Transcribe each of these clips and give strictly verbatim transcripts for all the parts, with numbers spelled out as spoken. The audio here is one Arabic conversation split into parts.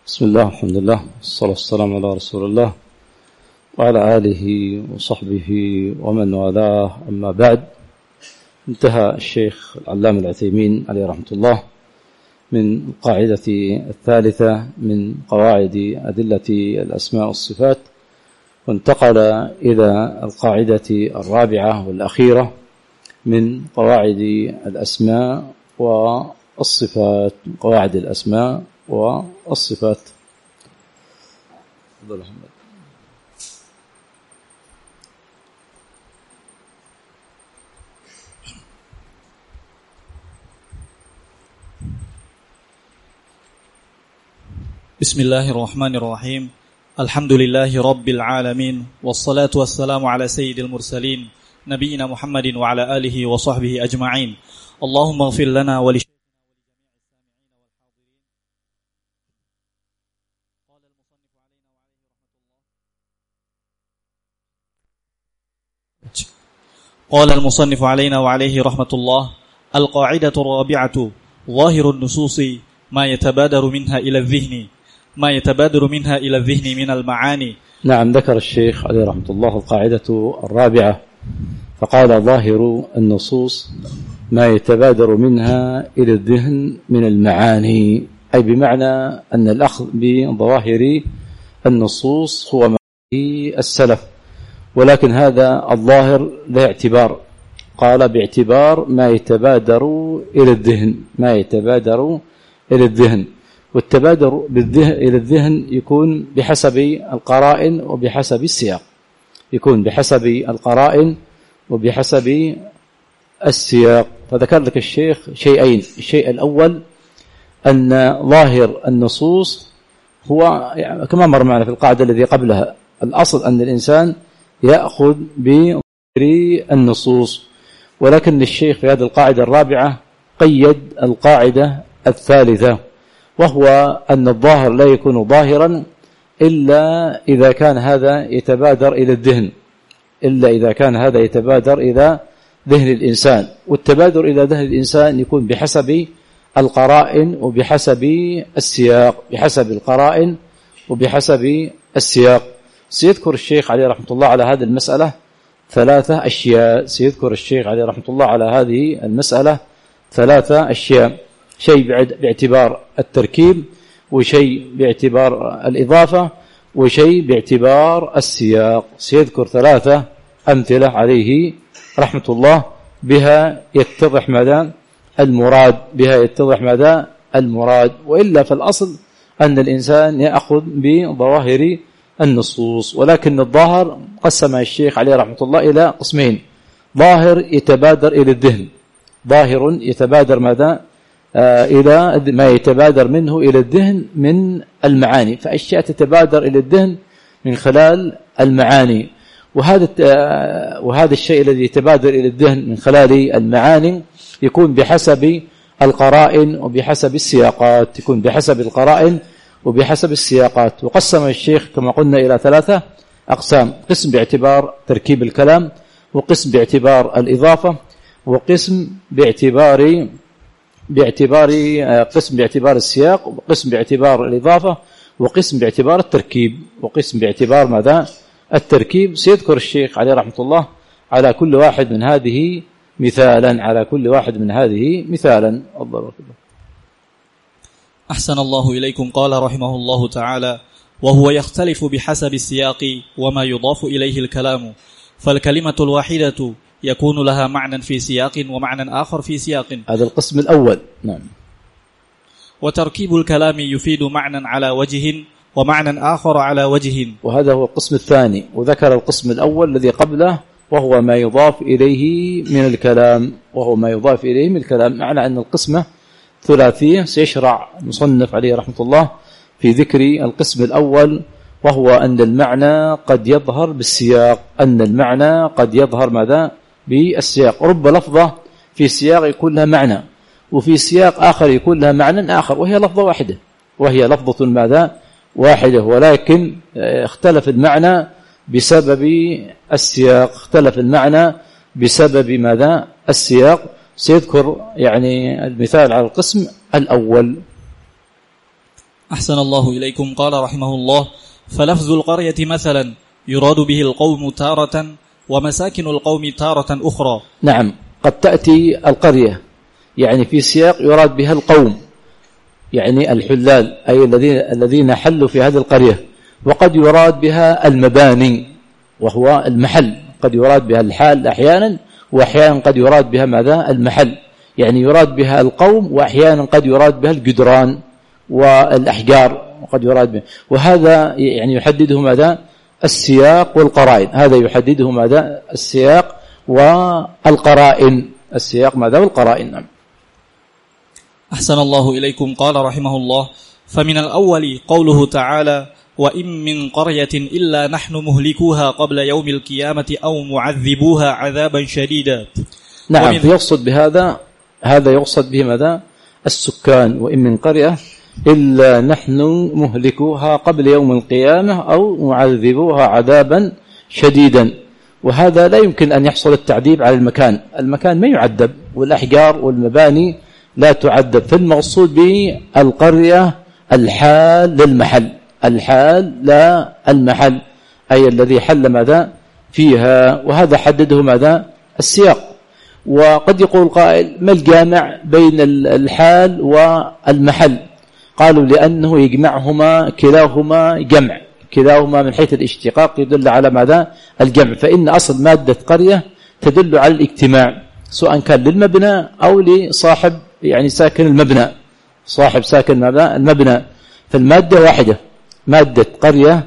بسم الله، الحمد لله، والصلاة والسلام على رسول الله وعلى آله وصحبه ومن والاه. أما بعد، انتهى الشيخ العلامة العثيمين عليه رحمة الله من القاعدة الثالثة من قواعد أدلة الأسماء والصفات، وانتقل إلى القاعدة الرابعة والأخيرة من قواعد الأسماء والصفات قواعد الأسماء والصفات. بسم الله الرحمن الرحيم. الحمد لله رب العالمين، والصلاة والسلام على سيد المرسلين نبينا محمد وعلى آله وصحبه أجمعين. اللهم اغفر لنا ولشيخنا قال المصنف علينا وعليه رحمة الله: القاعدة الرابعة: ظاهر النصوص ما يتبادر منها إلى الذهن ما يتبادر منها إلى الذهن من المعاني. نعم، ذكر الشيخ عليه رحمة الله القاعدة الرابعة فقال: ظاهر النصوص ما يتبادر منها إلى الذهن من المعاني، أي بمعنى أن الأخذ بظواهر النصوص هو ما فيه السلف، ولكن هذا الظاهر له اعتبار. قال: باعتبار ما يتبادر إلى الذهن ما يتبادر إلى الذهن والتبادر بالذهن إلى الذهن يكون بحسب القرائن وبحسب السياق يكون بحسب القرائن وبحسب السياق. فذكر لك الشيخ شيئين: الشيء الأول أن ظاهر النصوص هو يعني كما مر معنا في القاعدة الذي قبلها، الأصل أن الإنسان يأخذ بظاهر النصوص، ولكن الشيخ في هذه القاعدة الرابعة قيد القاعدة الثالثة، وهو أن الظاهر لا يكون ظاهرا إلا إذا كان هذا يتبادر إلى الذهن إلا إذا كان هذا يتبادر إلى ذهن الإنسان. والتبادر إلى ذهن الإنسان يكون بحسب القرائن وبحسب السياق بحسب القرائن وبحسب السياق. سيذكر الشيخ عليه رحمة الله على هذه المسألة ثلاثة أشياء سيذكر الشيخ عليه رحمة الله على هذه المسألة ثلاثة أشياء: شيء باعتبار التركيب، وشيء باعتبار الإضافة، وشيء باعتبار السياق. سيذكر ثلاثة أمثلة عليه رحمة الله بها يتضح ماذا المراد بها يتضح ماذا المراد وإلا فالأصل أن الإنسان يأخذ بظواهر النصوص. ولكن الظاهر قسم الشيخ عليه رحمة الله إلى قسمين: ظاهر يتبادر إلى الذهن ظاهر يتبادر ماذا آه إلى ما يتبادر منه إلى الذهن من المعاني، فأشياء تتبادر إلى الذهن من خلال المعاني، وهذا آه وهذا الشيء الذي يتبادر إلى الذهن من خلال المعاني يكون بحسب القرائن وبحسب السياقات يكون بحسب القرائن وبحسب السياقات. وقسم الشيخ كما قلنا إلى ثلاثة أقسام: قسم باعتبار تركيب الكلام، وقسم باعتبار الإضافة، وقسم باعتبار باعتبار قسم باعتبار السياق، وقسم باعتبار الإضافة، وقسم باعتبار التركيب وقسم باعتبار ماذا التركيب. سيذكر الشيخ عليه رحمة الله على كل واحد من هذه مثالا على كل واحد من هذه مثالا الله. أحسن الله إليكم. قال رحمه الله تعالى: وهو يختلف بحسب السياق وما يضاف إليه الكلام، فالكلمة الواحدة يكون لها معنى في سياق ومعنى آخر في سياق. هذا القسم الأول. نعم. وتركيب الكلام يفيد معنى على وجه ومعنى آخر على وجه، وهذا هو القسم الثاني. وذكر القسم الأول الذي قبله وهو ما يضاف إليه من الكلام وهو ما يضاف إليه من الكلام معنى أن القسمة ثلاثية. سيشرع المصنف عليه رحمة الله في ذكر القسم الأول، وهو أن المعنى قد يظهر بالسياق أن المعنى قد يظهر ماذا بالسياق. رب لفظة في سياق يكون لها معنى، وفي سياق آخر يكون لها معنى آخر، وهي لفظة واحدة وهي لفظة ماذا واحدة، ولكن اختلف المعنى بسبب السياق اختلف المعنى بسبب ماذا السياق. سيذكر يعني المثال على القسم الأول. أحسن الله إليكم. قال رحمه الله: فلفظ القرية مثلا يراد به القوم تارة ومساكن القوم تارة أخرى. نعم، قد تأتي القرية يعني في سياق يراد بها القوم، يعني الحلال، أي الذين الذين حلوا في هذه القرية، وقد يراد بها المباني وهو المحل، قد يراد بها الحال أحيانا، وأحيانا قد يراد بها ماذا؟ المحل، يعني يراد بها القوم، وأحيانا قد يراد بها الجدران والأحجار، وقد يراد بها، وهذا يعني يحدده ماذا؟ السياق والقرائن، هذا يحدده ماذا؟ السياق والقرائن، السياق ماذا؟ والقرائن. نعم. أحسن الله إليكم. قال رحمه الله: فمن الأول قوله تعالى: وإن من قرية إلا نحن مهلكوها قبل يوم القيامة أو معذبوها عذابا شديدا. نعم، يقصد بهذا، هذا يقصد به ماذا؟ السكان، وإن من قرية إلا نحن مهلكوها قبل يوم القيامة أو معذبوها عذابا شديدا. وهذا لا يمكن أن يحصل التعذيب على المكان، المكان ما يعذب، والأحجار والمباني لا تعذب، فالمقصود به القرية الحال للمحل، الحال لا المحل، أي الذي حل ماذا فيها، وهذا حدده ماذا؟ السياق. وقد يقول قائل: ما الجامع بين الحال والمحل؟ قالوا: لأنه يجمعهما، كلاهما جمع، كلاهما من حيث الاشتقاق يدل على ماذا؟ الجمع، فإن أصل مادة قرية تدل على الاجتماع، سواء كان للمبنى أو لصاحب يعني ساكن المبنى، صاحب ساكن ماذا؟ المبنى، فالمادة واحدة، مادة قرية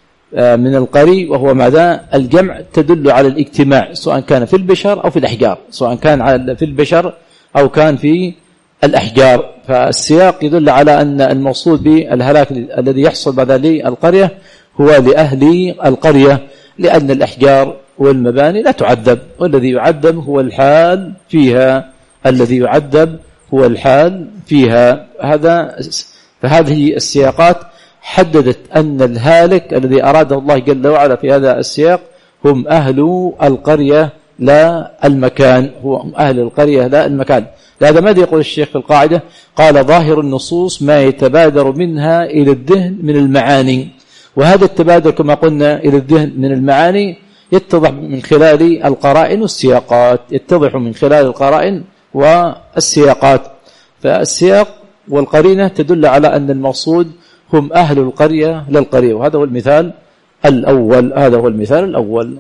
من القري وهو ماذا؟ الجمع، تدل على الاجتماع، سواء كان في البشر أو في الأحجار، سواء كان في البشر أو كان في الأحجار. فالسياق يدل على أن المقصود بالهلاك الذي يحصل بعد للقرية هو لأهل القرية، لأن الأحجار والمباني لا تعذب، والذي يعذب هو الحال فيها، الذي يعذب هو الحال فيها. هذا فهذه السياقات حددت أن الهالك الذي أراده الله جل وعلا في هذا السياق هم أهل القرية لا المكان، هم أهل القرية لا المكان. لهذا ماذا يقول الشيخ في القاعدة؟ قال: ظاهر النصوص ما يتبادر منها إلى الذهن من المعاني، وهذا التبادر كما قلنا إلى الذهن من المعاني يتضح من خلال القرائن والسياقات، يتضح من خلال القرائن والسياقات. فالسياق والقرينة تدل على أن المقصود هم أهل القرية للقرية، وهذا هو المثال الأول، هذا هو المثال الأول.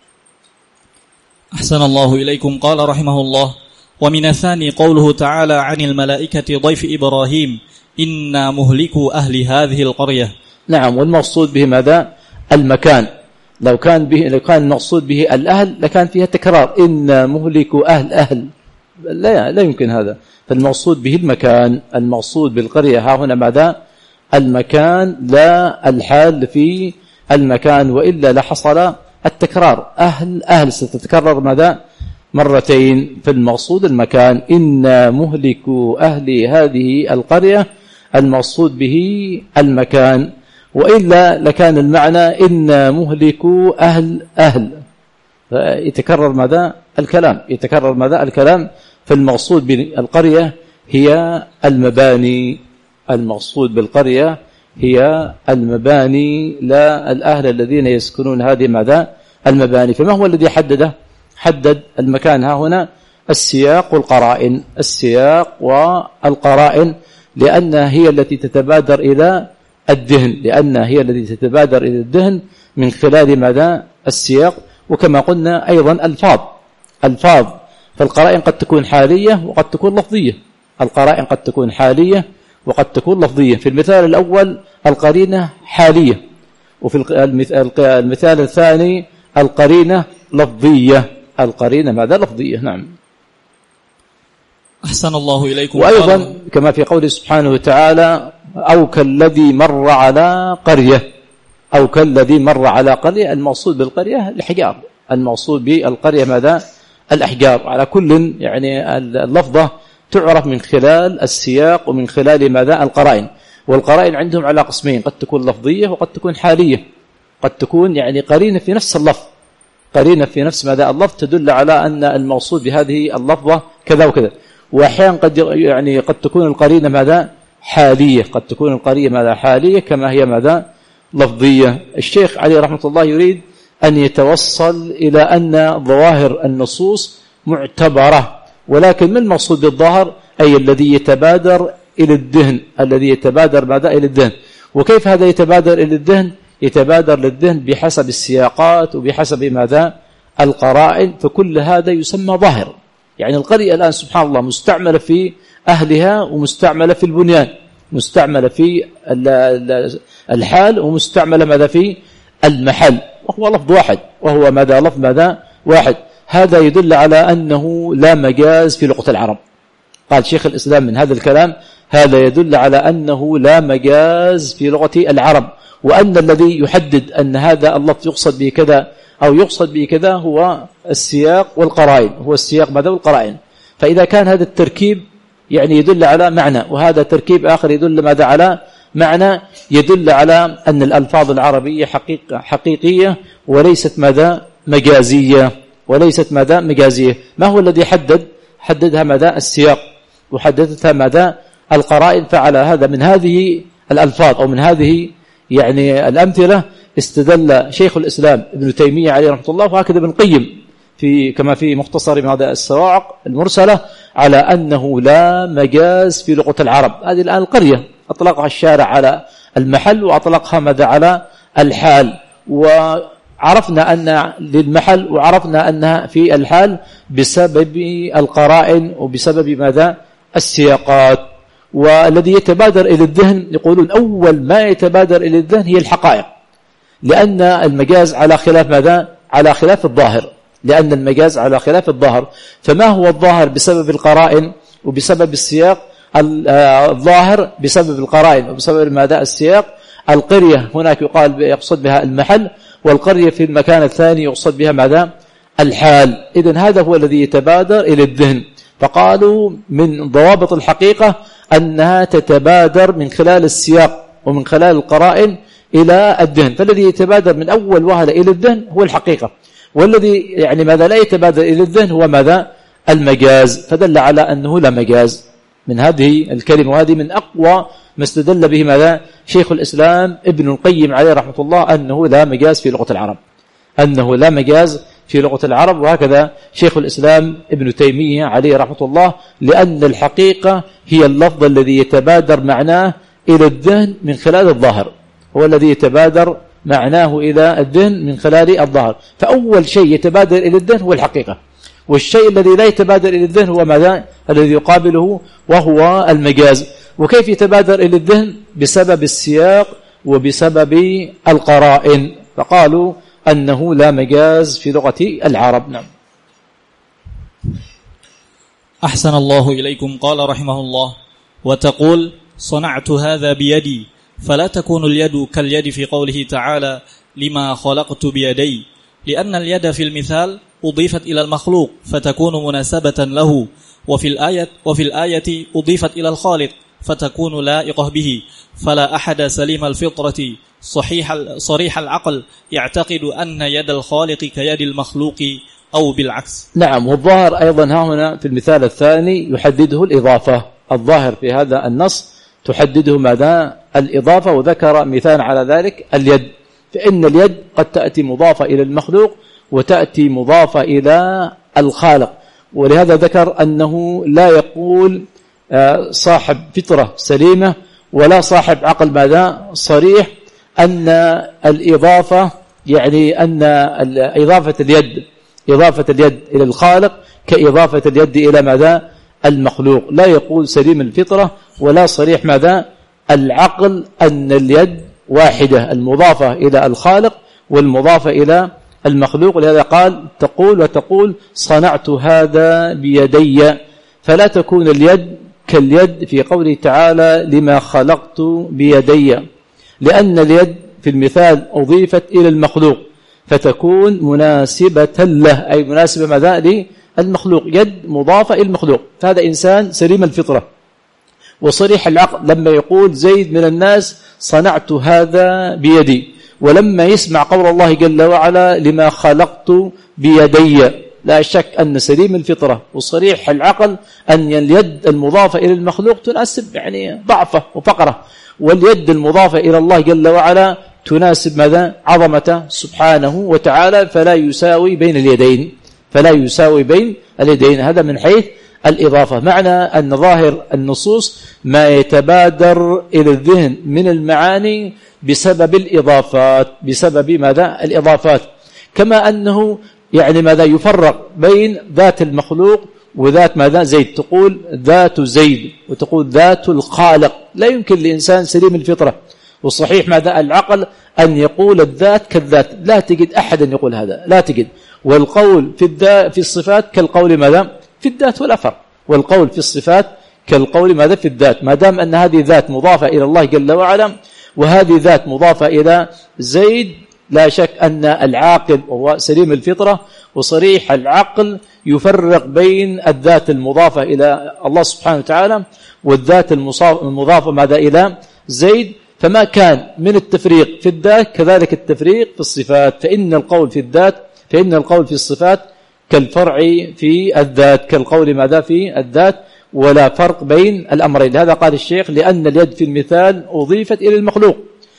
أحسن الله إليكم. قال رحمه الله: ومن الثاني قوله تعالى عن الملائكة ضيف إبراهيم إنا مهلكوا أهل هذه القرية. نعم، والمقصود به ماذا؟ المكان. لو كان به لو كان المقصود به الأهل لكان فيها تكرار، إنا مهلكوا أهل أهل، لا لا يمكن هذا، فالمقصود به المكان، المقصود بالقرية ها هنا ماذا؟ المكان لا الحال في المكان، وإلا لحصل التكرار، أهل أهل ستتكرر ماذا؟ مرتين، في المقصود المكان. إنا مهلكوا أهل هذه القرية، المقصود به المكان، وإلا لكان المعنى إنا مهلكوا أهل أهل، يتكرر ماذا؟ الكلام، يتكرر ماذا؟ الكلام. فالمقصود بالقرية هي المباني، المقصود بالقرية هي المباني لا الأهل الذين يسكنون هذه ماذا؟ المباني. فما هو الذي حدده؟ حدد المكان ها هنا السياق والقرائن، السياق والقرائن، لأنها هي التي تتبادر إلى الذهن، لأنها هي التي تتبادر إلى الذهن من خلال ماذا؟ السياق. وكما قلنا أيضا الفاظ، الفاظ، فالقرائن قد تكون حالية وقد تكون لفظية، القرائن قد تكون حالية وقد تكون لفظية. في المثال الأول القرينة حالية، وفي المثال الثاني القرينة لفظية، القرينة ماذا؟ لفظية. نعم. أحسن الله إليكم. وأيضا كما في قوله سبحانه وتعالى: أو كالذي مر على قرية، أو كالذي مر على قرية، المقصود بالقرية الأحجار، المقصود بالقرية ماذا؟ الأحجار. على كل يعني اللفظة تعرف من خلال السياق ومن خلال ماذا؟ القرائن. والقرائن عندهم على قسمين، قد تكون لفظية وقد تكون حالية، قد تكون يعني قرينة في نفس اللفظ، قرينة في نفس ماذا؟ اللفظ، تدل على أن المقصود بهذه اللفظة كذا وكذا. وأحيانا قد يعني قد تكون القرينة ماذا؟ حالية، قد تكون القرية ماذا حالية كما هي ماذا لفظية. الشيخ عليه رحمة الله يريد أن يتوصل إلى أن ظواهر النصوص معتبرة، ولكن ما المقصود بالظاهر؟ أي الذي يتبادر إلى الذهن، الذي يتبادر ماذا إلى الذهن. وكيف هذا يتبادر إلى الذهن؟ يتبادر للذهن بحسب السياقات وبحسب ماذا القرائن، فكل هذا يسمى ظاهر. يعني القرية الآن سبحان الله مستعملة في أهلها ومستعملة في البنيان، مستعملة في الحال ومستعملة ماذا في المحل، وهو لفظ واحد، وهو ماذا لفظ ماذا واحد. هذا يدل على أنه لا مجاز في لغة العرب. قال شيخ الإسلام من هذا الكلام هذا يدل على أنه لا مجاز في لغة العرب، وأن الذي يحدد أن هذا اللفظ يقصد به كذا أو يقصد به كذا هو السياق والقرائن، هو السياق ماذا والقرائن. فإذا كان هذا التركيب يعني يدل على معنى، وهذا تركيب آخر يدل ماذا على معنى، يدل على أن الألفاظ العربية حقيقة حقيقية وليست ماذا مجازية، وليست ماذا مجازية. ما هو الذي حدد؟ حددها ماذا السياق، وحددتها ماذا القرائن. فعلى هذا من هذه الألفاظ أو من هذه يعني الأمثلة استدل شيخ الإسلام ابن تيمية عليه رحمة الله، وهكذا ابن القيم في كما في مختصر من هذا الصواعق المرسلة، على أنه لا مجاز في لغة العرب. هذه الآن القرية أطلقها الشارع على المحل وأطلقها ماذا على الحال، وعرفنا أن للمحل وعرفنا أنها في الحال بسبب القرائن وبسبب ماذا السياقات. والذي يتبادر إلى الذهن يقولون أول ما يتبادر إلى الذهن هي الحقائق، لأن المجاز على خلاف ماذا على خلاف الظاهر، لأن المجاز على خلاف الظاهر. فما هو الظاهر بسبب القرائن وبسبب السياق؟ الظاهر بسبب القرائن وبسبب ماذا السياق. القرية هناك يقال يقصد بها المحل، والقرية في المكان الثاني يقصد بها ماذا الحال. إذن هذا هو الذي يتبادر إلى الذهن. فقالوا من ضوابط الحقيقة أنها تتبادر من خلال السياق ومن خلال القرائن إلى الذهن. فالذي يتبادر من أول وهلة إلى الذهن هو الحقيقة، والذي يعني ماذا لا يتبادر إلى الذهن هو ماذا المجاز. فدل على أنه لا مجاز من هذه الكلمة، وهذه من أقوى ما استدل به ماذا شيخ الإسلام ابن القيم عليه رحمة الله، أنه لا مجاز في لغة العرب، أنه لا مجاز في لغة العرب. وهكذا شيخ الإسلام ابن تيمية عليه رحمة الله، لأن الحقيقة هي اللفظ الذي يتبادر معناه إلى الذهن من خلال الظاهر، هو الذي يتبادر معناه إلى الذهن من خلال الظاهر. فأول شيء يتبادر إلى الذهن هو الحقيقة، والشيء الذي لا يتبادر إلى الذهن هو ماذا الذي يقابله وهو المجاز. وكيف يتبادر إلى الذهن؟ بسبب السياق وبسبب القرائن. فقالوا أنه لا مجاز في لغة العرب. نعم. أحسن الله إليكم. قال رحمه الله: وتقول صنعت هذا بيدي، فلا تكون اليد كاليد في قوله تعالى لما خلقت بيدي، لأن اليد في المثال أضيفت إلى المخلوق فتكون مناسبة له، وفي الآية, وفي الآية أضيفت إلى الخالق فتكون لائقة به. فلا أحد سليم الفطرة صحيح صريح العقل يعتقد أن يد الخالق كيد المخلوق أو بالعكس. نعم. والظاهر أيضا ها هنا في المثال الثاني يحدده الإضافة. الظاهر في هذا النص تحدده ماذا الإضافة، وذكر مثال على ذلك اليد. فإن اليد قد تأتي مضافة إلى المخلوق وتأتي مضافة إلى الخالق، ولهذا ذكر أنه لا يقول صاحب فطرة سليمة ولا صاحب عقل ماذا صريح أن الإضافة يعني أن إضافة اليد إضافة اليد إلى الخالق كإضافة اليد إلى ماذا المخلوق. لا يقول سليم الفطرة ولا صريح ماذا العقل أن اليد واحدة، المضافة إلى الخالق والمضافة إلى المخلوق. لهذا قال تقول وتقول صنعت هذا بيدي، فلا تكون اليد كاليد في قوله تعالى لما خلقت بيدي، لأن اليد في المثال أضيفت إلى المخلوق فتكون مناسبة له، أي مناسبة ماذا للمخلوق، يد مضافة إلى المخلوق. فهذا إنسان سليم الفطرة وصريح العقل لما يقول زيد من الناس صنعت هذا بيدي، ولما يسمع قول الله جل وعلا لما خلقت بيدي لا شك أن سليم الفطرة وصريح العقل أن اليد المضافة إلى المخلوق تناسب يعني ضعفه وفقره، واليد المضافة إلى الله جل وعلا تناسب ماذا؟ عظمته سبحانه وتعالى، فلا يساوي بين اليدين، فلا يساوي بين اليدين. هذا من حيث الإضافة. معنى أن ظاهر النصوص ما يتبادر إلى الذهن من المعاني بسبب الإضافات، بسبب ماذا؟ الإضافات. كما أنه يعني ماذا؟ يفرق بين ذات المخلوق وذات ماذا؟ زيد. تقول ذات زيد وتقول ذات الخالق، لا يمكن لإنسان سليم الفطرة وصحيح ماذا؟ العقل أن يقول الذات كالذات، لا تجد أحدا يقول هذا، لا تجد. والقول في الذات في الصفات كالقول ماذا؟ في الذات، ولا فرق. والقول في الصفات كالقول ماذا؟ في الذات، ما دام أن هذه ذات مضافة إلى الله جل وعلا وهذه ذات مضافة إلى زيد، لا شك أن العاقل وهو سليم الفطرة وصريح العقل يفرق بين الذات المضافة إلى الله سبحانه وتعالى والذات المضافة ماذا؟ إلى زيد. فما كان من التفريق في الذات كذلك التفريق في الصفات، فإن القول في الذات فإن القول في الصفات كالفرع في الذات، كالقول ماذا؟ في الذات، ولا فرق بين الأمرين. هذا قال الشيخ لأن اليد في المثال أضيفت إلى المخلوق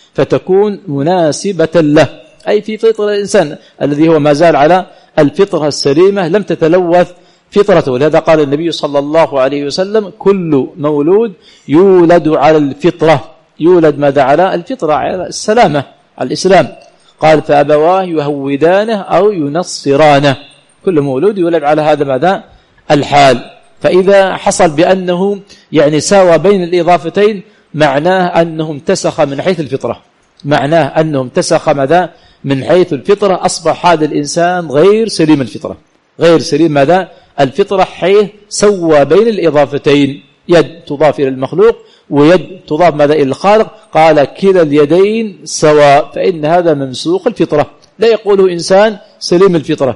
فتكون مناسبة له، أي في فطرة الإنسان الذي هو ما زال على الفطرة السليمة لم تتلوث فطرته. لهذا قال النبي صلى الله عليه وسلم كل مولود يولد على الفطرة، يولد ماذا؟ على الفطرة، على السلامة، على الإسلام. قال فأبواه يهودانه أو ينصرانه، كل مولود يولد على هذا ماذا؟ الحال. فإذا حصل بأنه يعني ساوى بين الإضافتين معناه أنه امتسخ من حيث الفطرة، معناه أنه امتسخ ماذا؟ من حيث الفطرة، أصبح هذا الإنسان غير سليم الفطرة، غير سليم ماذا؟ الفطرة، حيث سوى بين الإضافتين، يد تضاف إلى المخلوق ويد تضاف ماذا؟ إلى الخالق. قال كلا اليدين سواء، فإن هذا ممسوخ الفطرة، لا يقوله إنسان سليم الفطرة.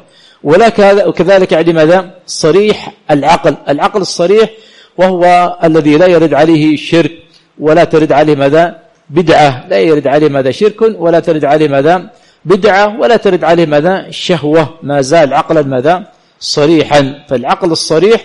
وكذلك يعني ماذا؟ صريح العقل، العقل الصريح وهو الذي لا يرد عليه شرك ولا ترد عليه ماذا؟ بدعة، لا يرد عليه ماذا؟ شرك ولا ترد عليه ماذا؟ بدعة ولا ترد عليه ماذا؟ شهوة، ما زال عقلا ماذا؟ صريحا. فالعقل الصريح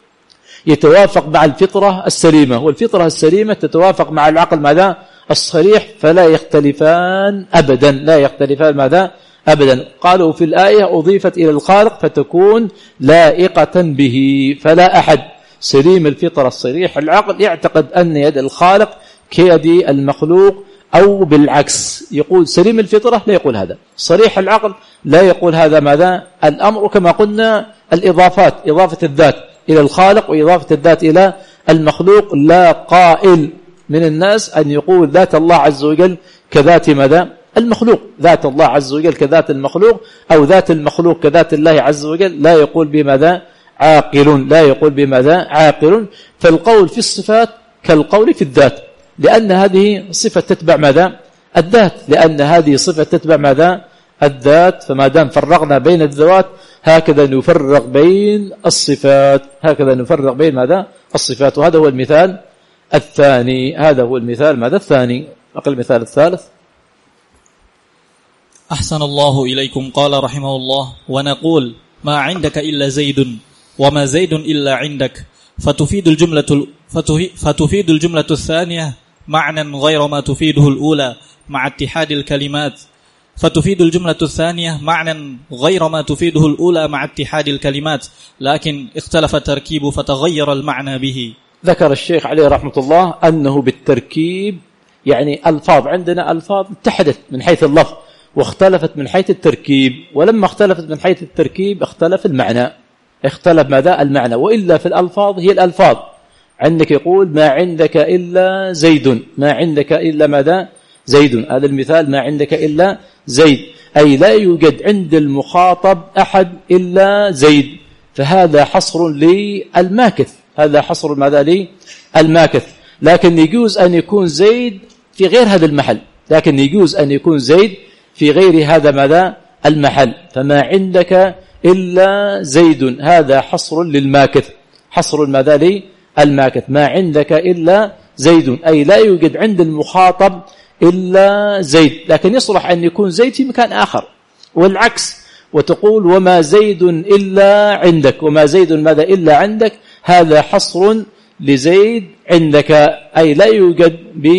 يتوافق مع الفطرة السليمة، والفطرة السليمة تتوافق مع العقل ماذا؟ الصريح، فلا يختلفان أبدا، لا يختلفان ماذا؟ أبدا. قالوا في الآية أضيفت إلى الخالق فتكون لائقة به، فلا أحد سليم الفطرة الصريح العقل يعتقد أن يد الخالق كيد المخلوق، أو بالعكس يقول سليم الفطرة لا يقول هذا، صريح العقل لا يقول هذا ماذا؟ الأمر كما قلنا الإضافات، إضافة الذات إلى الخالق وإضافة الذات إلى المخلوق، لا قائل من الناس أن يقول ذات الله عز وجل كذات ماذا؟ المخلوق، ذات الله عز وجل كذات المخلوق، أو ذات المخلوق كذات الله عز وجل، لا يقول بماذا؟ عاقل، لا يقول بماذا؟ عاقل. فالقول في الصفات كالقول في الذات، لأن هذه صفة تتبع ماذا؟ الذات، لأن هذه صفة تتبع ماذا؟ الذات. فما دام فرقنا بين الذوات هكذا نفرق بين الصفات، هكذا نفرق بين ماذا؟ الصفات. وهذا هو المثال الثاني، هذا هو المثال ماذا؟ الثاني. أقل المثال الثالث. أحسن الله إليكم. قال رحمه الله ونقول ما عندك إلا زيد وما زيد إلا عندك، فتفيد الجملة فتفيد الجملة الثانية معنى غير ما تفيده الأولى مع اتحاد الكلمات فتفيد الجملة الثانية معنى غير ما تفيده الأولى مع اتحاد الكلمات، لكن اختلف التركيب فتغير المعنى به. ذكر الشيخ عليه رحمة الله أنه بالتركيب يعني ألفاظ، عندنا ألفاظ اتحدت من حيث اللفظ واختلفت من حيث التركيب، ولما اختلفت من حيث التركيب اختلف المعنى، اختلف ماذا؟ المعنى. وإلا في الألفاظ هي الألفاظ، عندك يقول ما عندك إلا زيد، ما عندك إلا ماذا؟ زيد. هذا المثال ما عندك إلا زيد، أي لا يوجد عند المخاطب أحد إلا زيد، فهذا حصر للماكث، هذا حصر ماذا؟ للماكث. لكن يجوز أن يكون زيد في غير هذا المحل، لكن يجوز أن يكون زيد في غير هذا ماذا؟ المحل. فما عندك إلا زيد هذا حصر للماكث، حصر ماذا؟ للماكث. ما عندك إلا زيد، أي لا يوجد عند المخاطب إلا زيد، لكن يصلح أن يكون زيد في مكان آخر، والعكس. وتقول وما زيد إلا عندك، وما زيد ماذا إلا عندك، هذا حصر لزيد عندك، أي لا يوجد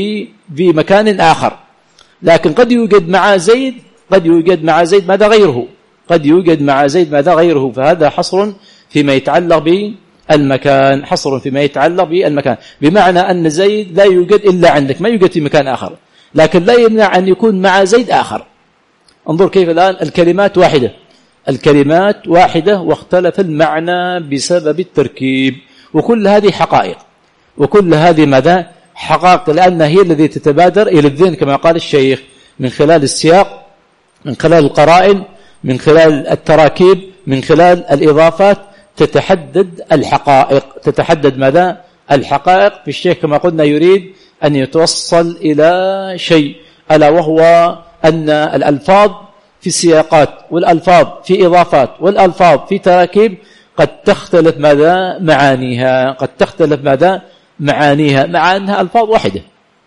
بمكان آخر. لكن قد يوجد مع زيد، قد يوجد مع زيد ماذا غيره، قد يوجد مع زيد ماذا غيره، فهذا حصر فيما يتعلق بالمكان، حصر فيما يتعلق بالمكان، بمعنى أن زيد لا يوجد إلا عندك، ما يوجد في مكان آخر، لكن لا يمنع أن يكون مع زيد آخر. انظر كيف الآن الكلمات واحدة، الكلمات واحدة واختلف المعنى بسبب التركيب، وكل هذه حقائق، وكل هذه ماذا حقائق، لأنها هي التي تتبادر إلى الذهن كما قال الشيخ، من خلال السياق، من خلال القرائن، من خلال التراكيب، من خلال الإضافات، تتحدد الحقائق، تتحدد ماذا الحقائق. في الشيخ كما قلنا يريد أن يتوصل إلى شيء، ألا وهو أن الألفاظ في السياقات، والألفاظ في إضافات، والألفاظ في تراكيب قد تختلف ماذا معانيها، قد تختلف ماذا معانيها، مع أنها ألفاظ واحدة،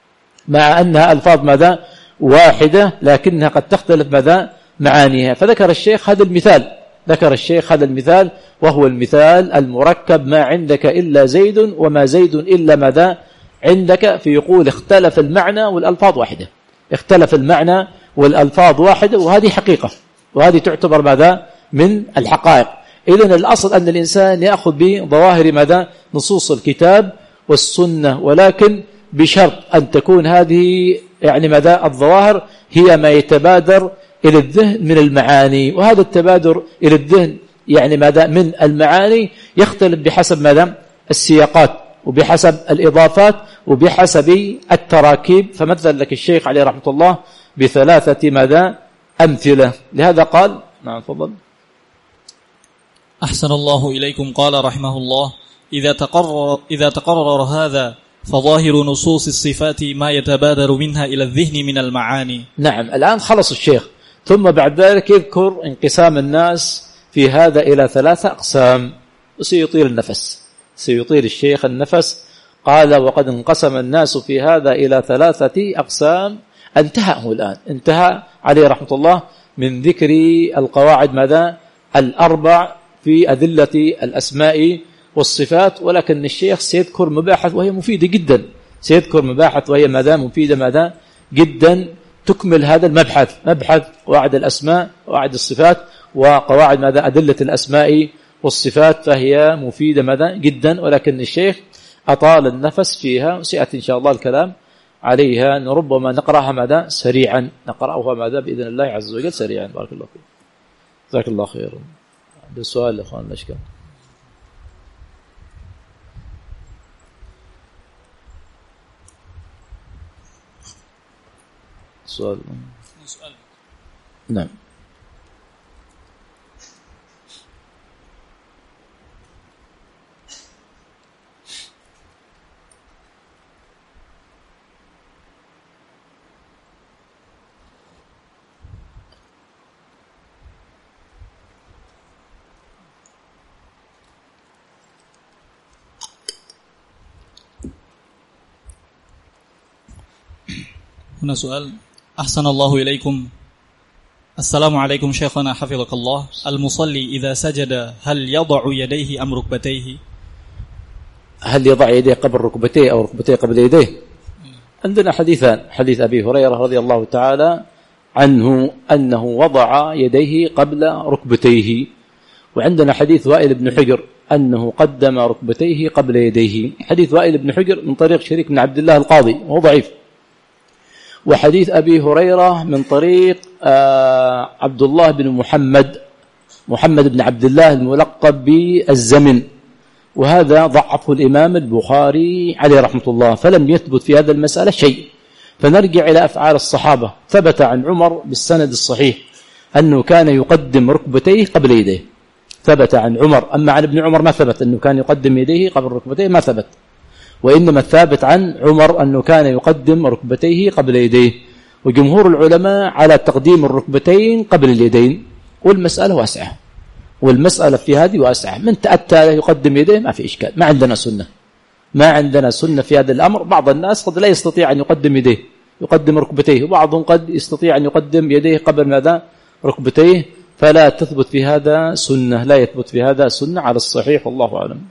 مع أنها ألفاظ ماذا واحدة، لكنها قد تختلف ماذا معانيها. فذكر الشيخ هذا المثال، ذكر الشيخ هذا المثال، وهو المثال المركب، ما عندك إلا زيد وما زيد إلا ماذا عندك، فيقول اختلف المعنى والألفاظ واحدة، اختلف المعنى والألفاظ واحدة، وهذه حقيقة، وهذه تعتبر ماذا من الحقائق. إذن الأصل أن الإنسان يأخذ بظواهر ماذا نصوص الكتاب والسنة، ولكن بشرط أن تكون هذه يعني ماذا الظواهر هي ما يتبادر إلى الذهن من المعاني، وهذا التبادر إلى الذهن يعني ماذا من المعاني يختلف بحسب ماذا السياقات، وبحسب الإضافات، وبحسب التراكيب. فمثل لك الشيخ عليه رحمة الله بثلاثة ماذا أمثلة، لهذا قال نعم تفضل. أحسن الله إليكم. قال رحمه الله إذا تقرر, إذا تقرر هذا فظاهر نصوص الصفات ما يتبادر منها إلى الذهن من المعاني. نعم، الآن خلص الشيخ، ثم بعد ذلك يذكر انقسام الناس في هذا إلى ثلاثة أقسام، وسيطيل النفس، سيطيل الشيخ النفس. قال وقد انقسم الناس في هذا إلى ثلاثة أقسام. انتهى الآن، انتهى عليه رحمة الله من ذكر القواعد ماذا الأربع في أدلة الأسماء والصفات، ولكن الشيخ سيذكر مباحث وهي مفيدة جدا، سيذكر مباحث وهي ماذا مفيدة ماذا جدا تكمل هذا المبحث، مبحث قواعد الأسماء وقواعد الصفات، وقواعد ماذا أدلة الأسماء والصفات، فهي مفيدة ماذا جدا، ولكن الشيخ أطال النفس فيها، سيأتي إن شاء الله الكلام عليها. ربما نقرأها ماذا سريعا، نقرأها ماذا بإذن الله عز وجل سريعا. بارك الله فيك، جزاك الله خير. هذا السؤال يا أخوان الأشكال. سؤال. سؤال. نعم. هنا سؤال. أحسن الله إليكم. السلام عليكم شيخنا حفظك الله. المصلي إذا سجد هل يضع يديه أم ركبتيه؟ هل يضع يديه قبل ركبتيه أو ركبتيه قبل يديه؟ عندنا حديثان، حديث أبي هريرة رضي الله تعالى عنه أنه وضع يديه قبل ركبتيه، وعندنا حديث وائل بن حجر أنه قدم ركبتيه قبل يديه. حديث وائل بن حجر من طريق شريك بن عبد الله القاضي وهو ضعيف، وحديث أبي هريرة من طريق عبد الله بن محمد محمد بن عبد الله الملقب بالزمن، وهذا ضعفه الإمام البخاري عليه رحمة الله، فلم يثبت في هذا المسألة شيء. فنرجع إلى أفعال الصحابة. ثبت عن عمر بالسند الصحيح أنه كان يقدم ركبتيه قبل يديه، ثبت عن عمر. أما عن ابن عمر ما ثبت أنه كان يقدم يديه قبل ركبتيه، ما ثبت، وإنما الثابت عن عمر أنه كان يقدم ركبتيه قبل يديه. وجمهور العلماء على تقديم الركبتين قبل اليدين، والمسألة واسعة، والمسألة في هذه واسعة. من تأتى يقدم يديه ما في إشكال، ما عندنا سنة، ما عندنا سنة في هذا الأمر. بعض الناس قد لا يستطيع أن يقدم يديه، يقدم ركبتيه، وبعضهم قد يستطيع أن يقدم يديه قبل ماذا ركبتيه. فلا تثبت في هذا سنة، لا يثبت في هذا سنة على الصحيح، والله أعلم.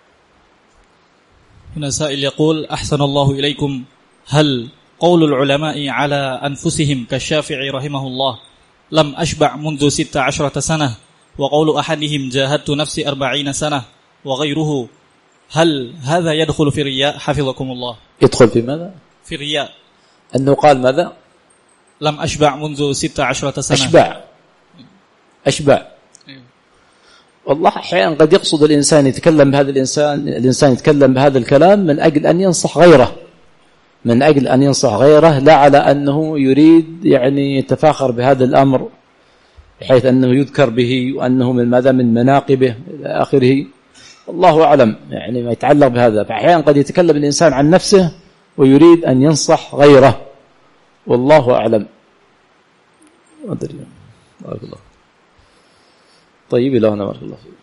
هنا سائل يقول: أحسن الله إليكم، هل قول العلماء على أنفسهم كالشافعي رحمه الله لم أشبع منذ ست عشرة سنة، وقول أحدهم جاهدت نفسي أربعين سنة وغيره، هل هذا يدخل في الرياء حفظكم الله؟ يدخل في ماذا؟ في الرياء، أنه قال ماذا؟ لم أشبع منذ ست عشرة سنة. أشبع أشبع والله أحيانا قد يقصد الإنسان يتكلم بهذا الإنسان الإنسان يتكلم بهذا الكلام من أجل أن ينصح غيره، من أجل أن ينصح غيره، لا على أنه يريد يعني يتفاخر بهذا الأمر بحيث أنه يذكر به وأنه من ماذا من مناقبه إلى آخره. الله أعلم يعني ما يتعلق بهذا. فأحيانا قد يتكلم الإنسان عن نفسه ويريد أن ينصح غيره، والله أعلم. أدري. بارك الله. طيب، إلى هنا بارك الله فيك.